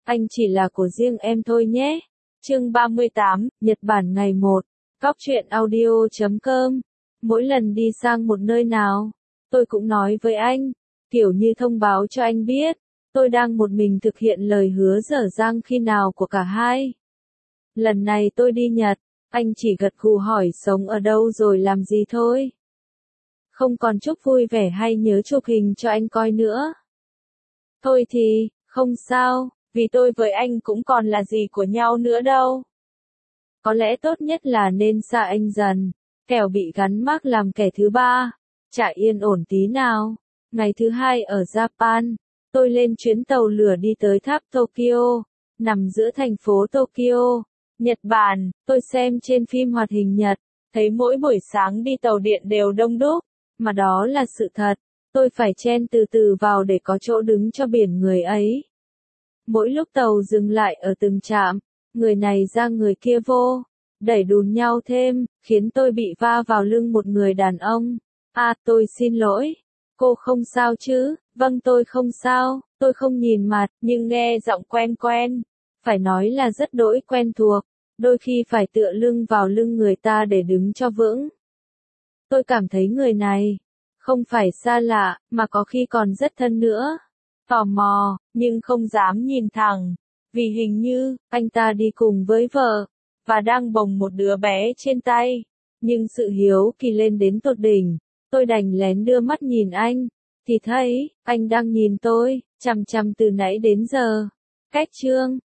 anh chỉ là của riêng em thôi nhé. Chương 38, Nhật Bản ngày 1. Cóc truyện audio.com. Mỗi lần đi sang một nơi nào, tôi cũng nói với anh, kiểu như thông báo cho anh biết, tôi đang một mình thực hiện lời hứa dở dang khi nào của cả hai. Lần này tôi đi Nhật, anh chỉ gật gù hỏi sống ở đâu rồi làm gì thôi. Không còn chúc vui vẻ hay nhớ chụp hình cho anh coi nữa. Thôi thì, không sao, vì tôi với anh cũng còn là gì của nhau nữa đâu. Có lẽ tốt nhất là nên xa anh dần, kẻo bị gắn mác làm kẻ thứ ba, chả yên ổn tí nào. Ngày thứ hai ở Japan, tôi lên chuyến tàu lửa đi tới tháp Tokyo, nằm giữa thành phố Tokyo, Nhật Bản. Tôi xem trên phim hoạt hình Nhật, thấy mỗi buổi sáng đi tàu điện đều đông đúc, mà đó là sự thật. Tôi phải chen từ từ vào để có chỗ đứng cho biển người ấy. Mỗi lúc tàu dừng lại ở từng trạm, người này ra người kia vô, đẩy đùn nhau thêm, khiến tôi bị va vào lưng một người đàn ông. Tôi xin lỗi. Cô không sao chứ? Vâng, tôi không sao, tôi không nhìn mặt, nhưng nghe giọng quen quen. Phải nói là rất đỗi quen thuộc, đôi khi phải tựa lưng vào lưng người ta để đứng cho vững. Tôi cảm thấy người này không phải xa lạ, mà có khi còn rất thân nữa. Tò mò, nhưng không dám nhìn thẳng, vì hình như anh ta đi cùng với vợ, và đang bồng một đứa bé trên tay. Nhưng sự hiếu kỳ lên đến tột đỉnh, tôi đành lén đưa mắt nhìn anh, thì thấy anh đang nhìn tôi chằm chằm từ nãy đến giờ. Cách chương